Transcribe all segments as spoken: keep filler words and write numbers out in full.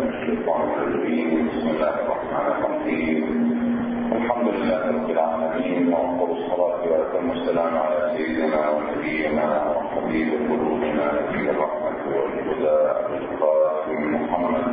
من الشيطان الرجيم. بسم الله الرحمن الرحيم. الحمد لله رب العالمين، وأفضل الصلاة وأتم السلام على سيدنا ونبينا وحبيب قلوبنا نبي الرحمة والهدى القاسم محمد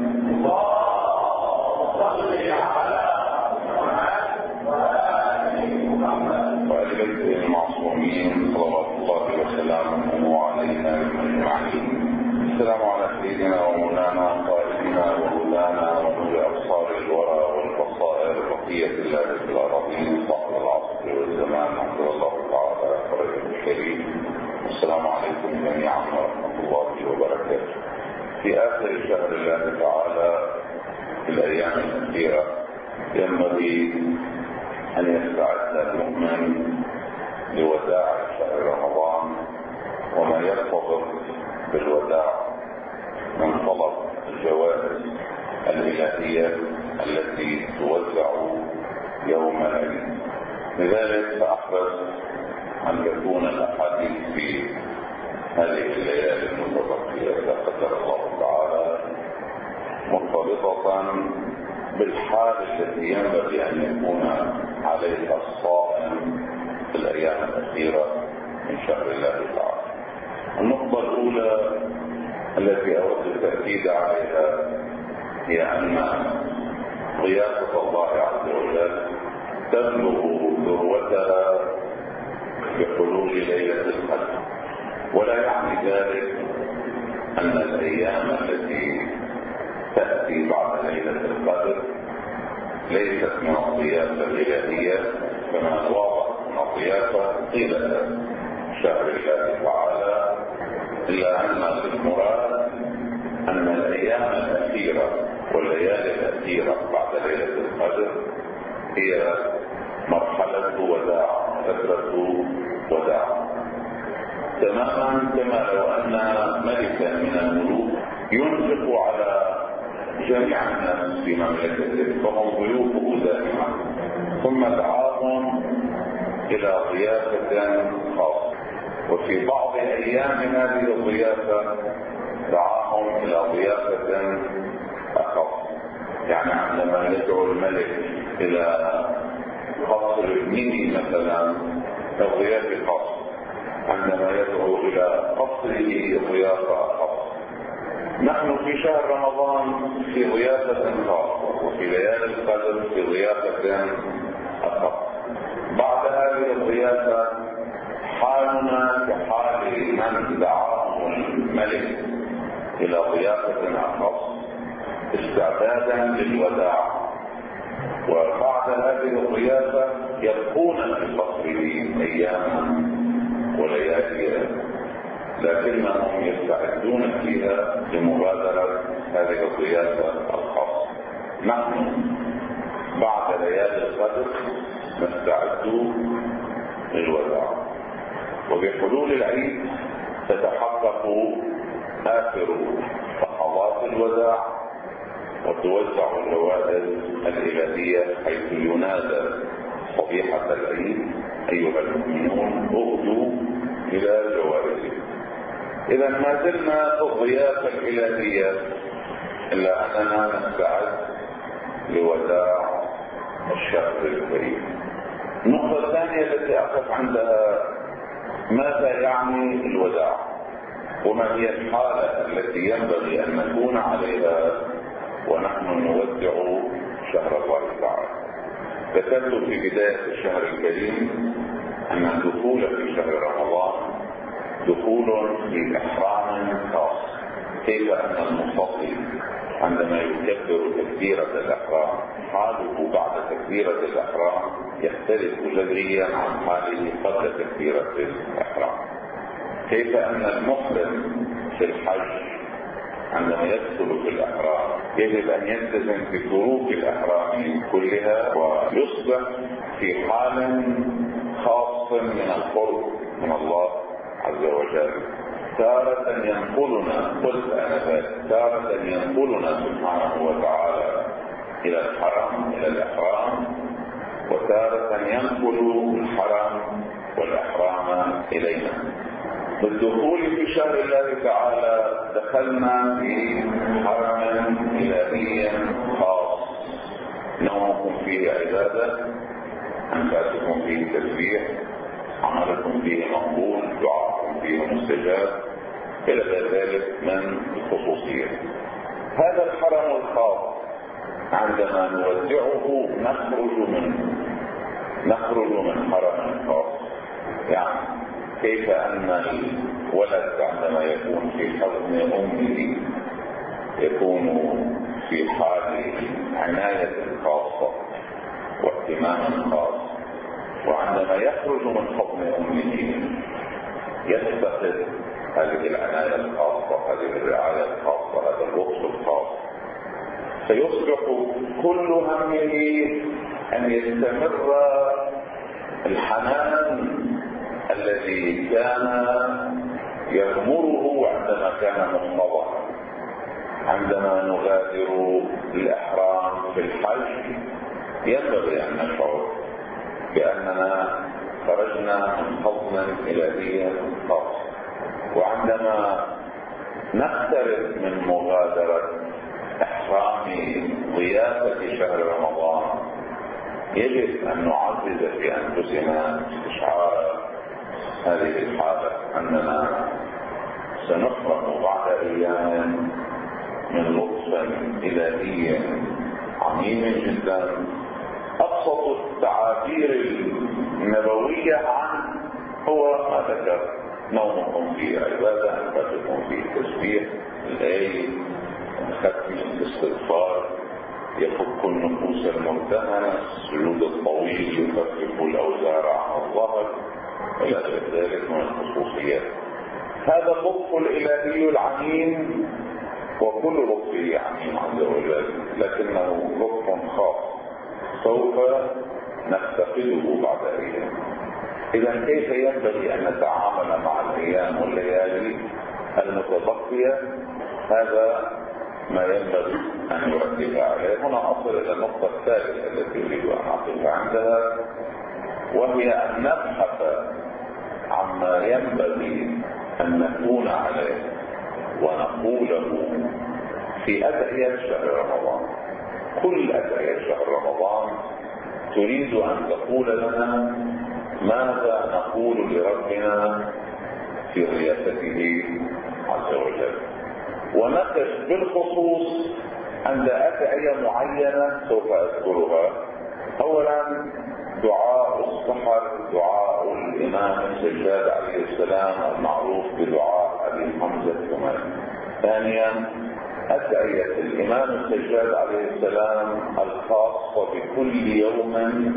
وآل بيته المعصومين صلوات الله وسلامه علينا أجمعين. السلام على سيدنا ومولانا قائدنا وهدانا ونور أبصار الورى والبصائر بقية الله في الأراضين صاحب العصر والزمان حفظه الله تعالى فرجه الكريم. السلام عليكم جميعا ورحمة الله وبركاته. في آخر شهر الله تعالى في الأيام الأخيرة ينبغي أن يستعد المؤمن لوداع شهر رمضان وما يرتبط بالوداع من طلب الجوائز الإلهية التي توزع يوم العيد. لذلك سأحرص أن تكون الأحاديث في هذه الليالي المتبقية إذا قدر الله تعالى مرتبطة بالحال التي ينبغي أن يكون عليها الصائم في الأيام الأخيرة من شهر الله تعالى. النقطة الأولى التي أود التأكيد عليها هي أن ضيافة الله عز وجل تبلغ ذروتها بحلول ليلة القدر، ولا يعني ذلك أن الأيام التي تأتي بعد ليلة القدر ليست من الضيافة الإلهية، كما واضح من الضيافة طيلة شهر الله تعالى، إلا أن المراد أن الأيام الأخيرة والليالي الأخيرة بعد ليلة القدر هي مرحلة وداع، فترة وداع، تماما كما لو أن ملكا من الملوك ينفق على جميع الناس في مملكته فهم ضيوفه دائما، ثم دعاهم إلى ضيافة خاصة، وفي بعض أيام هذه الضيافة دعاهم إلى ضيافة أخص. يعني عندما يدعو الملك إلى قصر ابنه مثلا الضيافة خاصة، عندما يدعو إلى قصره ضيافة أخص. نحن في شهر رمضان في ضيافة خاصة، وفي ليالي القدر في ضيافة أخص. بعد هذه الضيافة حالنا كحال من دعاه الملك إلى ضيافة أخص استعدادا للوداع، وبعد هذه الضيافة يبقون في قصره أياما وليالي، لكنهم يستعدون فيها لمبادرة هذه الضيافة الخاصة. نحن بعد ليالي القدر نستعد للوداع، وبحلول العيد تتحقق آخر لحظات الوداع وتوزع الجوائز الإلهية، حيث ينادى صبيحة العيد أيها المؤمنون اغدوا إلى جوائزكم. إذا ما زلنا في الضيافة الإلهية، إلا أننا نستعد لوداع الشهر الكريم. النقطة الثانية التي أقف عندها ماذا يعني الوداع، وما هي الحالة التي ينبغي أن نكون عليها ونحن نودع شهر الله تعالى. ذكرت في بداية الشهر الكريم أن الدخول في شهر رمضان دخول في إحرام خاص، كيف أن المصلي عندما يكبر تكبيرة الإحرام حاله بعد تكبيرة الإحرام يختلف جذريا عن حاله قبل تكبيرة الإحرام، كيف أن المحرم في الحج عندما يدخل في الإحرام يجب أن يلتزم بشروط الإحرام كلها ويصبح في حال خاص من القرب من الله عز وجل. تارة ينقلنا قلت أنا ذلك تارة ينقلنا سبحانه وتعالى إلى الحرم إلى الإحرام، وتارة ينقل الحرم والإحرام إلينا. بالدخول في شهر الله تعالى دخلنا في حرم إلهي عبادة، أنفاسكم فيه تسبيح، عملكم فيه مقبول، دعاءكم فيه مستجاب، إلى ذلك من الخصوصية. هذا الحرم الخاص عندما نودعه نخرج منه، نخرج من حرم خاص. يعني كيف أن الولد عندما يكون في حضن أمه يكون في حال عناية خاصة واهتمام خاص، وعندما يخرج من حضن أمه يفتقد هذه العناية الخاصة، هذه الرعاية الخاصة، هذا اللطف الخاص، فيصبح كل همه أن يستمر الحنان الذي كان يغمره عندما كان مصطبعا. عندما نغادر الإحرام في الحج ينبغي أن نشعر بأننا خرجنا من حضن إلهي خاص، وعندما نقترب من مغادرة إحرام ضيافة شهر رمضان يجب أن نعزز في أنفسنا استشعار هذه الحالة، أننا سنحرم بعد أيام من لطف إلهي عميم جدا. أبسط التعابير النبوية عنه هو ما ذكر: نومكم فيه عبادة، أنفاسكم فيه تسبيح، الليل، ختم الاستغفار، يفك النفوس المرتهنة، السجود الطويل يخفف الأوزار عن الظهر، إلى ذلك من الخصوصيات. هذا اللطف الإلهي العميم، وكل لطفه عميم عز وجل، لكنه لطف خاص سوف نفتقده بعد أيام. إذا كيف ينبغي أن نتعامل مع الأيام والليالي المتبقية؟ هذا ما ينبغي أن نركز عليه. هنا أصل إلى النقطة الثالثة التي أريد أن أقف عندها، وهي أن نبحث عما ينبغي أن نكون عليه ونقوله في أدعية شهر رمضان. كل أدعية شهر رمضان تريد أن تقول لنا ماذا نقول لربنا في رياسته عز وجل، ونقف بالخصوص عند أدعية معينة سوف أذكرها. أولا دعاء السحر، دعاء الإمام السجاد عليه السلام المعروف بدعاء أبي حمزة الثماني. ثانيا أدعية الإمام السجاد عليه السلام الخاصة بكل يوم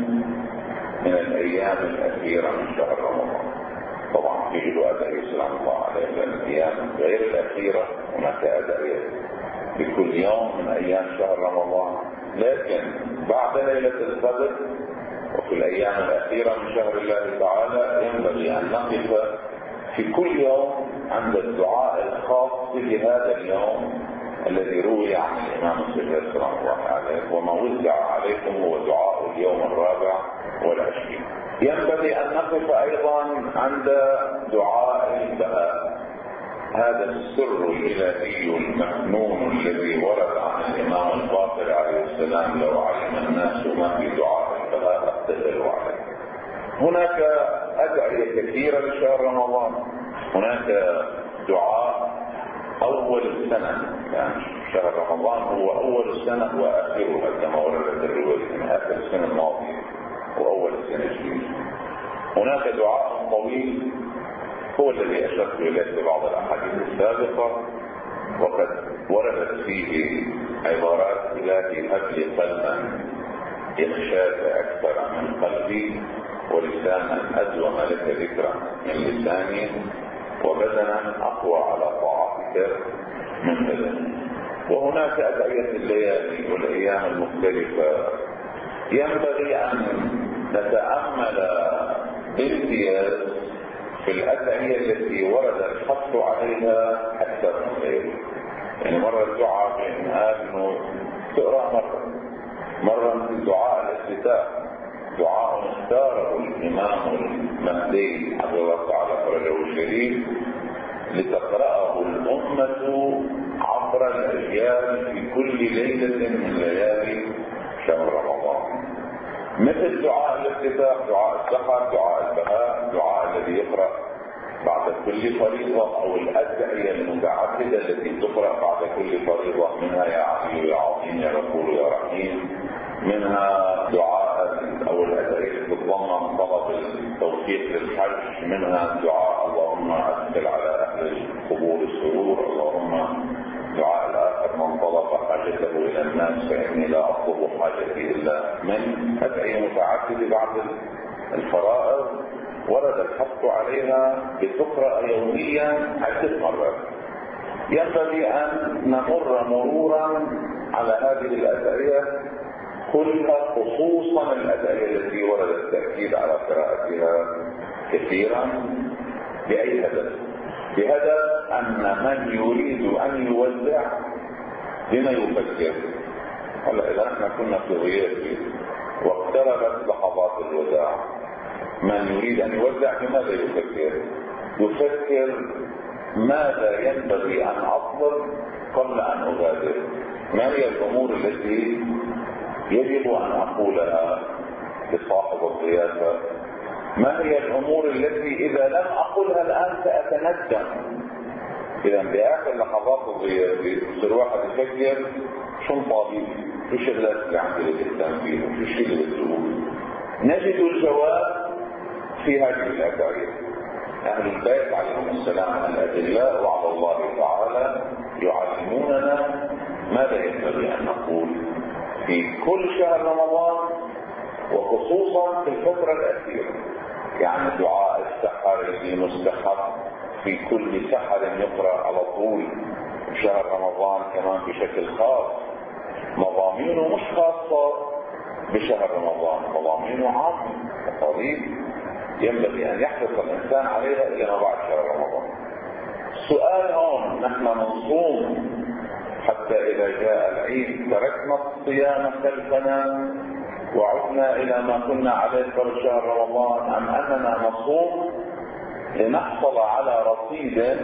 من الأيام الأخيرة من شهر رمضان. طبعا يجب أدعية سلام الله عليه لأن الأيام غير الأخيرة هناك أدعية بكل يوم من أيام شهر رمضان، لكن بعد ليلة القدر وفي الأيام الأخيرة من شهر الله تعالى ينبغي أن نقف في كل يوم عند الدعاء الخاص بهذا اليوم الذي روي عن الإمام السجاد سلام الله عليه. وما وزع عليكم هو دعاء اليوم الرابع والعشرين. ينبغي أن نقف أيضا عند دعاء البهاء، هذا السر الإلهي المكنون الذي ورد عن الإمام الباقر عليه السلام: لو علم الناس ما في دعاء البهاء اقتتلوا عليه. هناك أدعية كثيرة لشهر رمضان. هناك دعاء أول السنة، يعني شهر رمضان هو أول السنة وآخرها كما وردت الرواية، من آخر السنة الماضية وأول السنة الجديدة. هناك دعاء طويل هو الذي أشرت إليه في بعض الأحاديث السابقة، وقد وردت فيه عبارات: إلهي هب لي قلبا يخشاك أكثر من قلبي، ولسانا أدوم لك ذكرا من لساني، وبدنا أقوى على طاعتك من بدني. وهناك أدعية الليالي والأيام المختلفة ينبغي أن نتأمل بامتياز في الأدعية التي ورد الحث عليها أكثر من غيرها. يعني مرة الدعاء بأن آمنوا تقرأ مرة مرة دعاء الافتتاح، دعاء اختاره الإمام المهدي عبد الله تعالى فرجه الشريف لتقرأه الأمة عبر الأجيال في كل ليلة من ليالي شهر رمضان. مثل دعاء الافتتاح، دعاء السحر، دعاء البهاء، دعاء الذي يقرأ بعد كل فريضة، أو الأدعية المتعددة التي تقرأ بعد كل فريضة، منها يا علي يا عظيم يا غفور يا رحيم، منها دعاء أو الأدعية التي تتضمن طلب التوفيق للحج، منها دعاء اللهم أدخل على أهل القبور السرور، اللهم دعاء الآخر من طلب حاجته إلى الناس فإني لا أطلب حاجتي إلا من، أدعية متعددة بعد الفرائض ورد الحث عليها بتقرأ يوميا عدة مرات. ينبغي أن نمر مرورا على هذه الأدعية كلها، خصوصا الأدعية التي ورد التأكيد على قراءتها كثيرا. بأي هدف؟ بهدف أن من يريد أن يوزع بما يفكر. هلا إذا احنا كنا في غياب واقتربت لحظات الوداع، من يريد أن يوزع بماذا يفكر؟ يفكر ماذا ينبغي أن أطلب قبل أن أغادر، ما هي الأمور التي يجب أن أقولها لصاحب الضيافة، ما هي الأمور التي إذا لم أقولها الآن سأتندم. إذا بآخر لحظات الضيافة يصير واحد يفكر شو طالب، شو الشغلات اللي عندي للإسلام فيه، شو الشيء اللي بتقول. نجد الجواب في هذه الأدعية. أهل البيت عليهم السلام الأدلاء على الله تعالى يعلموننا ماذا ينبغي أن نقول في كل شهر رمضان، وخصوصا في الفترة الأخيرة. يعني دعاء السحر اللي مستحب في كل سحر يقرأ على طول، شهر رمضان كمان بشكل خاص، مضامينه مش خاصة بشهر رمضان، مضامينه عامة وطويل ينبغي أن يحرص الإنسان عليها إلى ما بعد شهر رمضان. السؤال هون، نحن نصوم حتى إذا جاء العيد تركنا الصيام خلفنا وعدنا إلى ما كنا عليه قبل شهر رمضان، أم أننا نصوم لنحصل على رصيد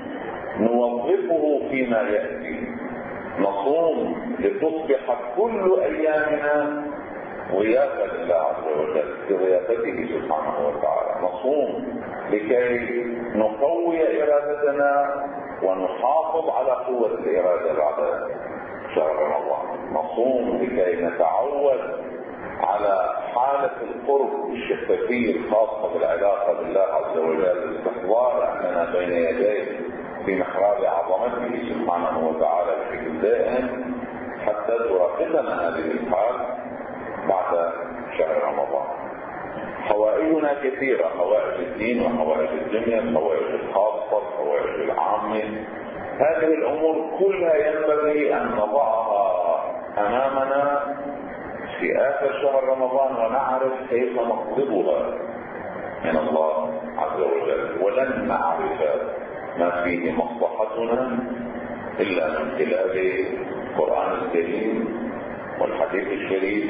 نوظفه فيما يأتي؟ نصوم لتصبح كل أيامنا ضيافة لله عز وجل بضيافته سبحانه وتعالى. نصوم لكي نقوي إرادتنا ونحافظ على قوة الإرادة بعد شهر رمضان. نصوم لكي نتعود على حالة القرب الشفافية الخاصة بالعلاقة بالله عز وجل، استحضار أننا بين يديه في محراب عظمته سبحانه وتعالى بشكل دائم، حتى تراقبنا هذه الحال بعد شهر رمضان. حوائجنا كثيرة، حوائج الدين وحوائج الدنيا، الحوائج الخاصة، الحوائج العامة. هذه الأمور كلها ينبغي أن نضعها أمامنا في آخر شهر رمضان ونعرف كيف نطلبها من الله عز وجل. ولن نعرف ما فيه مصلحتنا إلا من خلال القرآن الكريم والحديث الشريف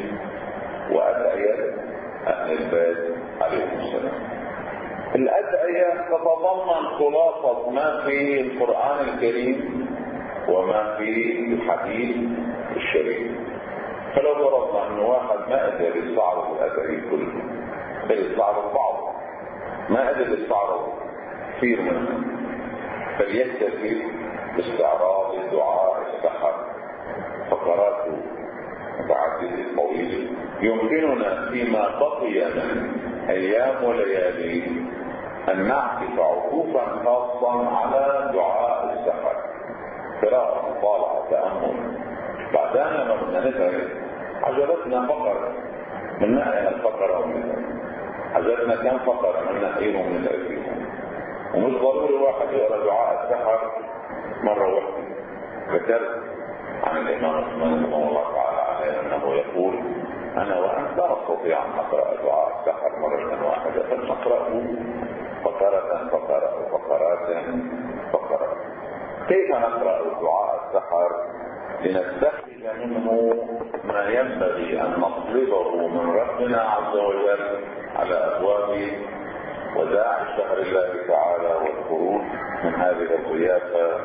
وأدعية أهل البيت عليهم السلام. الأدعية تتضمن خلاصة ما في القرآن الكريم وما في الحديث الشريف. فلو فرضنا أن واحد ما قدر يستعرض الأدعية كلها، بل يستعرض بعض، ما قدر يستعرض كثير منها، فليكتفي باستعراض دعاء السحر فقراته متعددة طويلة. يمكننا فيما بقي من أيام وليالي أن نعكف عكوفا خاصا على دعاء السحر، قراءة، مطالعة، تأمل. بعدين لما بدنا نذهب عجبتنا فقرة من ناحية الفقرة ومنها عجبنا كم فقرة من ناحيهم من الأسئلة. ومش ضروري واحد يقرأ دعاء السحر مرة واحدة. ذكرت عن الإمام عثمان رحمه الله تعالى عليه أنه يقول أنا وأنت لا أستطيع أن أقرأ دعاء السحر مرة واحدة، فلنقرأه فقرة فقرة فقرات فقرات. كيف نقرأ دعاء السحر؟ لنستخرج منه ما ينبغي أن نطلبه من ربنا عز وجل على أبواب وداع شهر الله تعالى والخروج من هذه الضيافة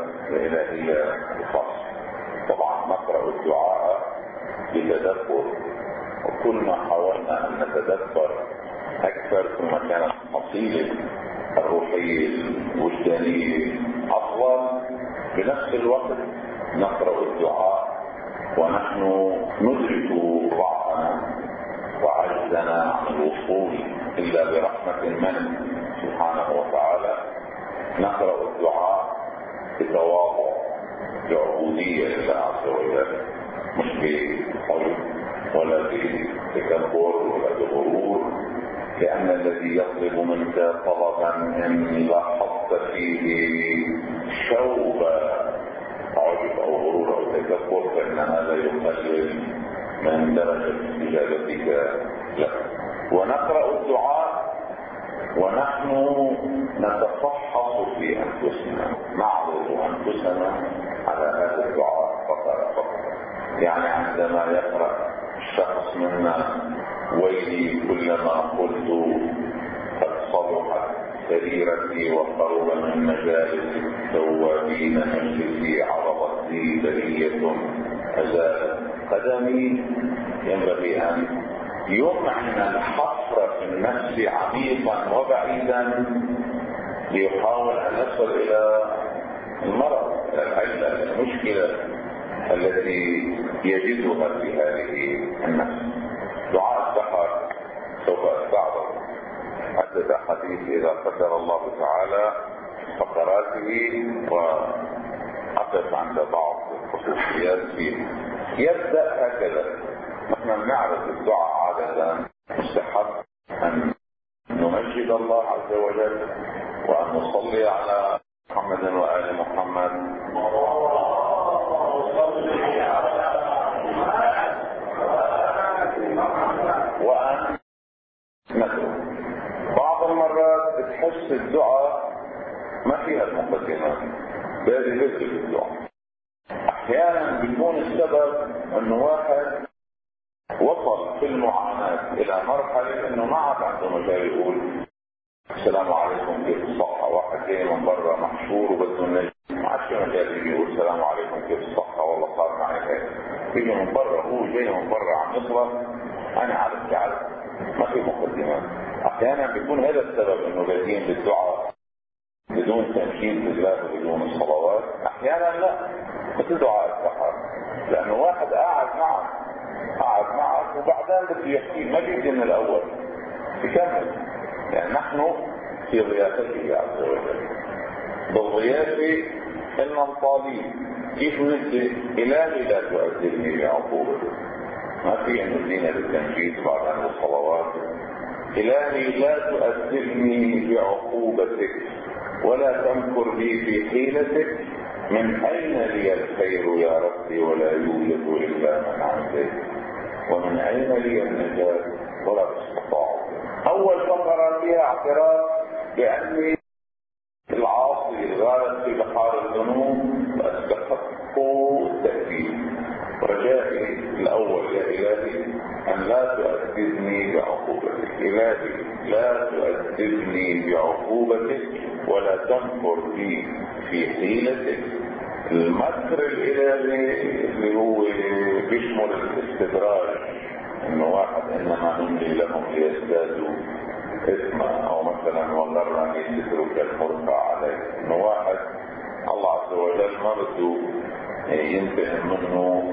الإلهية الخاصة. طبعا نقرأ الدعاء بتدبر وكل ما حاولنا أن نتدبر أكثر كل ما كانت حصيلة الروحية الوجدانية أفضل. بنفس الوقت نقرأ الدعاء ونحن ندرك ضعفنا وعجزنا عن الوصول إلا برحمة منه سبحانه وتعالى. نقرأ الدعاء بتواضع بعبودية لله عز وجل، مش بحب ولا بتكبر ولا بغرور، لأن الذي يطلب منك طلبا إن لاحظت فيه شوب عجب أو غرور أو تكبر فإن هذا يقلل من درجة استجابتك له. ونقرأ الدعاء ونحن نتفحص في أنفسنا، نعرض أنفسنا على هذا الدعاء فقط فقط. يعني عندما يقرأ الشخص منا ويلي كلما قلت قد صلحت سريرتي وقرب من مجالس التوابين مجلسي عرضت لي برية أزالت قدمي، ينبغي أن يمعن الحفر في النفس عميقا وبعيدا ليحاول أن يصل إلى المرض، إلى العلة، المشكلة التي يجدها في هذه النفس. دعاء السحر سوف أستعرض عدة أحاديث إذا قدر الله تعالى فقراته وأقف عند بعض الخصوصيات فيه. يبدأ هكذا. نحن نعرف الدعاء عادة مستحب أن نمجد الله عز وجل وأن نصلي على محمد وآل محمد وأن ندعو. بعض المرات بتحس الدعاء ما فيها المقدمات، بهذه ليس الدعاء. أحيانا بيكون السبب أنه واحد وصل في المعاناة إلى مرحلة أنه ما عاد عنده مجال يقول السلام عليكم كيف الصحة. واحد جاي من برا محشور وبده النجم، ما عادش مجال يقول السلام عليكم كيف الصحة والله صار معي هيك. يجي من برا، هو جاي من برا عم يصرف، أنا عارف تعرف ما في مقدمات. أحيانا بيكون هذا السبب أنه بادين بالدعاء بدون تمجيد لله وبدون الصلوات. أحيانا لا، مثل دعاء السحر، لأنه واحد قاعد معك قاعد معك وبعدين بده يحكي ما بيجي من الأول بكمل. يعني نحن في ضيافته عز وجل، بالضيافة إن الطالب كيف نسي إلهي لا تؤذرني بعقوبتك. ما في أن الدين بالتنجيد بعد عن الصلوات. إلهي لا تؤذرني بعقوبتك ولا تمكر بي في حيلتك. من أين لي الخير يا ربي ولا يوجد إلا من عندك، ومن أين لي النجاة ولا استطاع. أول فقرة فيها اعتراف بأني العاصي الغارق في بحار الذنوب وأستحق التأديب. رجائي الأول يا إلهي أن لا تؤدبني بعقوبتك. إلهي لا تؤدبني بعقوبتك ولا تمكر بي في حيلتك. المكر الإلهي اللي هو بيشمل الاستدراج، إنه واحد إنما نملي لهم ليزدادوا إثما، أو مثلا وغرني سترك المرفع عليه، إنه واحد الله عز وجل ما بده ينتقم منه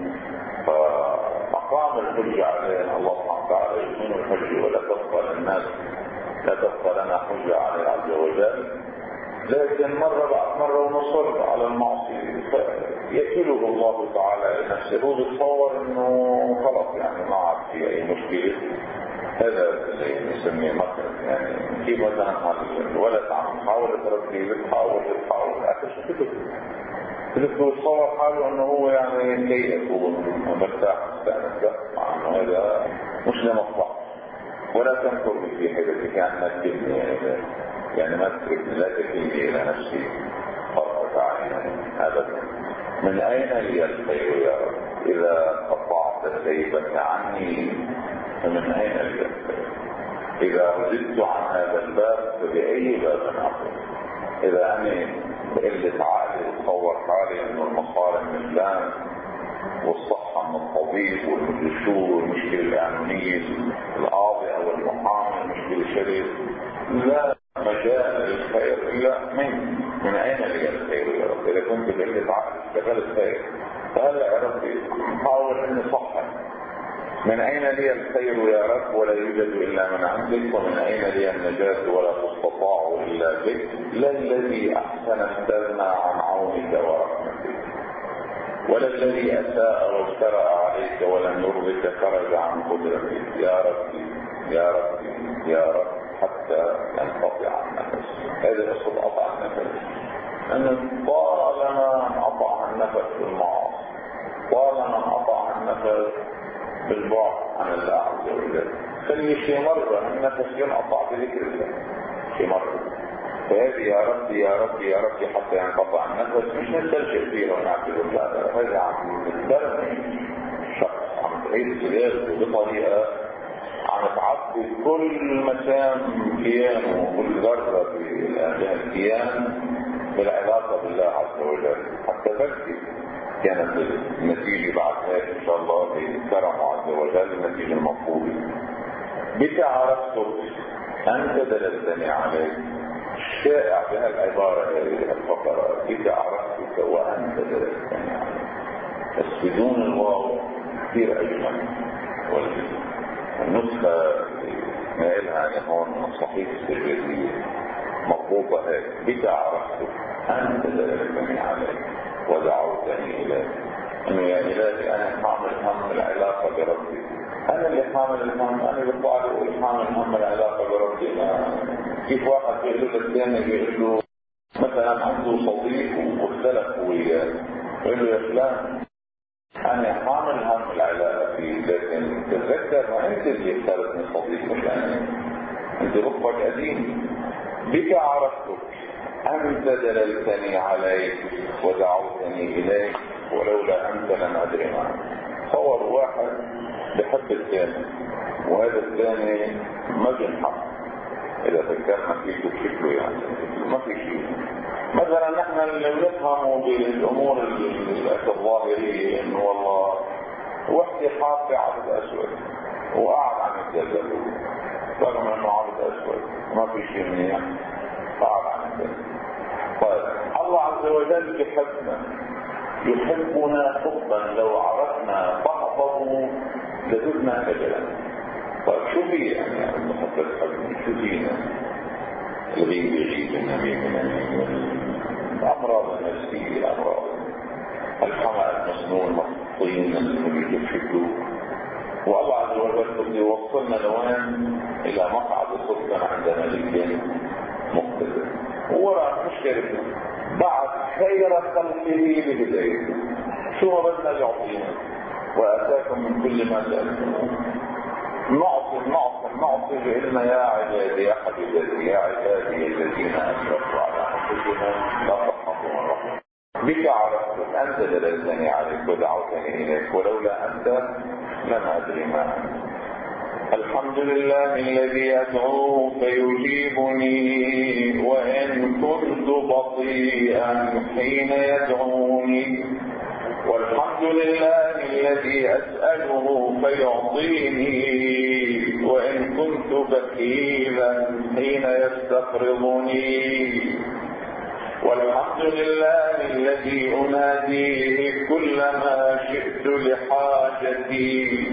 فأقام الحجة عليه. الله سبحانه وتعالى يقيم الحجة ولا تبقى للناس، لا تبقى لنا حجة عليه عز وجل، لكن مرة بعد مرة ونصر على المعصية فيكله الله تعالى لنفسه. هو بيتصور انه خلاص يعني ما عاد في اي مشكلة. هذا اللي نسميه مكر. يعني كيف مثلا الولد عم تحاول تربيه بتحاول بتحاول اخر شيء كده بده يتصور حاله انه هو يعني كيف هو مرتاح مستانس، مع انه هذا مش لمصلحته. ولا تنكر في حياتك يعني ما تكلمني يعني يعني ما تكلمني لا تكلمني الى نفسي طرفة عين ابدا. من اين لي الخير يا رب؟ اذا قطعت سيفك عني فمن اين لي الخير؟ اذا وجدت عن هذا الباب فباي باب اخر؟ اذا انا بقلة عقلي اتصور حالي انه المصالح مش لان والصحة من الطبيب والدكتور والمشكلة القانونية القاضي أو المحامي المشكلة شريف. لا مجال للخير إلا من من أين لي الخير يا رب؟ إذا كنت بقيت عقل اشتغلت خير، فهلا يا ربي حاول إني صحك. من أين لي الخير يا رب؟ ولا يوجد إلا من عندك. ومن أين لي النجاة ولا تستطاع إلا بك؟ لا الذي أحسن استغنى عن عونك ورحمتك، ولا الذي أساء واجترأ عليك ولم يرضك خرج عن قدرتك. يا ربي يا ربي يا رب حتى ينقطع النفس. هذا قصة قطع النفس، أن طالما انقطع النفس بالمعاصي، طالما انقطع النفس بالبعد عن الله عز وجل، خلي شي مرة النفس ينقطع بذكر الله شي مرة. فهذه يا ربي يا ربي يا ربي حتى ينقطع النفس مش نستلجئ فيها ونعتبر لا، هذا عم تبرمج شخص عم تعيد سلالته بطريقة عم تعبي كل مكان كيانه وكل ذرة في هذا الكيان بالعلاقة بالله عز وجل، حتى بلكي كانت النتيجة بعد هيك إن شاء الله بكرمه عز وجل النتيجة المطلوبة. بك عرفتك أنت دللتني عليك. الشائع بهالعبارة هذه الفقرة بك عرفتك وأنت دللتني عليك، بس بدون الواو كثير أجمل. والنسخة نقلها أنا هون من الصحيح السجادية مضبوطة هيك: بك عرفتك أنت دللتني عليك ودعوتني إليك. إنه يا إلهي أنا حامل هم العلاقة بربي، أنا اللي حامل الهم. أنا بطلع لي أقول حامل هم العلاقة بربي. ما كيف واحد بيقول له الثاني بيقول له مثلا عنده صديق واختلف وياه، بيقول له يا فلان أنا حامل هم العلاقة فيه، لكن تتذكر ما أنت اللي اختارتني صديق مش أنا، أنت ربك قديم. بك عرفتك أنت دللتني عليك ودعوتني إليك ولولا أنت لم أدري معك. صور واحد بحب الثاني وهذا الثاني ما بينحب، إذا فكرنا فيه بشكله يعني ما في شيء. مثلا نحن اللي بنفهمه بالأمور الظاهرية إنه والله وحدة حاطة عبد أسود وقاعد عم يتدلل رغم إنه عبد أسود ما في شيء منيح قاعد عم يتدلل. طيب الله عز وجل يحبنا، يحبنا حبا لو عرفنا بعضه لزدنا خجلا. طيب شو في يعني المحبة الحب؟ شو فينا؟ الغيب يغيب، النميم ينميم، الأمراض النفسية، الأمراض الحمى المسنون مخطين اللي يشدوه. والله عز وجل بده يوصلنا لوين؟ إلى مقعد صدق عند ملك مقتدر. وراء مشكلة بعد خير خلقه بهدايته شو ما بدنا يعطينا وآتاكم من كل ما سألتموه. نعطي نعطي نعطي بإلنا يا عبادي يا حبيبتي يا عبادي الذين أشرفوا على أنفسهم لا تقنطوا من رحمة. بك عرفتك أنت دللتني عليك ودعوتني إليك ولولا أنت لم أدري ما أنت. الحمد لله الذي أدعوه فيجيبني وإن كنت بطيئا حين يدعوني، والحمد لله الذي أسأله فيعطيني وإن كنت بخيلا حين يستقرضني، والحمد لله الذي أناديه كلما شئت لحاجتي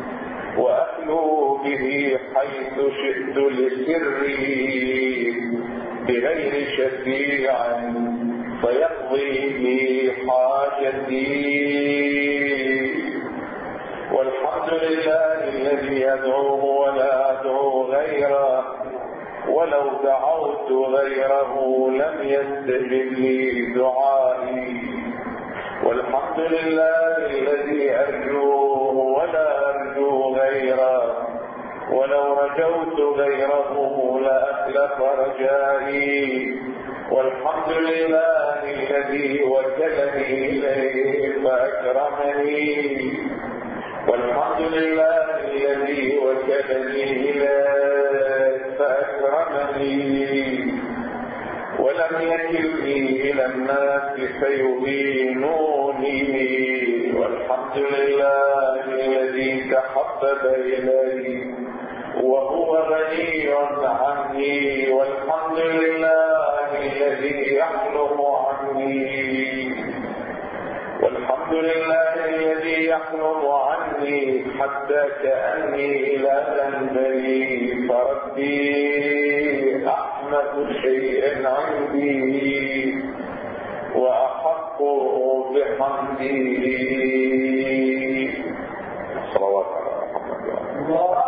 وأخلو به حيث شئت لسري بغير شفيع فيقضي لي حاجتي. والحمد لله الذي أدعوه ولا أدعو غيره، ولو دعوت غيره لم يستجب لي دعائي. والحمد لله الذي أرجوه ولا أرجو غيره، ولو رجوت غيره لأخلف رجائي. والحمد لله الذي وكلني إليه فأكرمني، والحمد لله الذي وكلني إليه فأكرمني ولم يكلني إلى الناس فيهينوني والحمد لله الذي تحبب إلي وهو غني عني، والحمد لله الذي يحلم عني، والحمد لله الذي يحلم عني حتى كأني لا أنبغي، فربي أحمد شيء عندي وأحق بحمده. صلوات على محمد.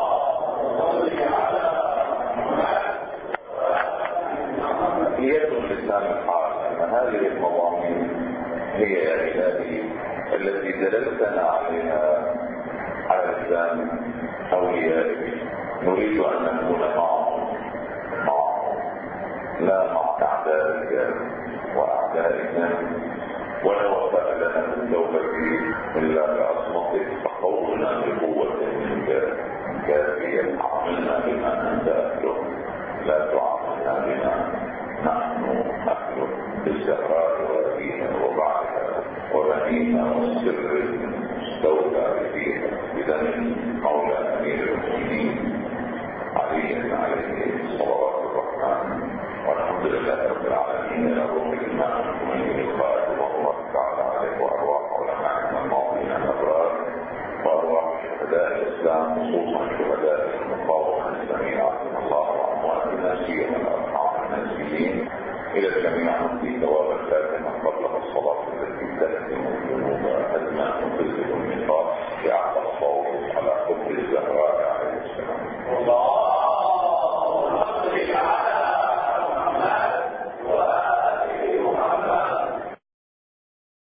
يدل لسان الحال أن هذه المضامين هي يا إلهي التي دللتنا عليها على لسان أوليائك. نريد أن نكون معهم معهم لا مع أعدائك وأعدائنا، ولا وفاء لنا في التوبة إلا بعصمتك، فقولنا بقوة منك كافية. عاملنا بما أنت أهله، لا تعاملنا بما نحن أهله، بالسراء والدين وبعدها وبنينا والسر المستودع فيها بدم مولى أمير المؤمنين علي عليه صلوات الرحمن. والحمد لله رب العالمين له الإيمان ومن القائد والله تعالى عليه وأرواح علماء الماضين الأبرار وأرواح شهداء الإسلام خصوصا شهداء المقاومة الإسلامية رحمه الله وأمواتنا سيما الأرحام الناسيين إلى الجميع في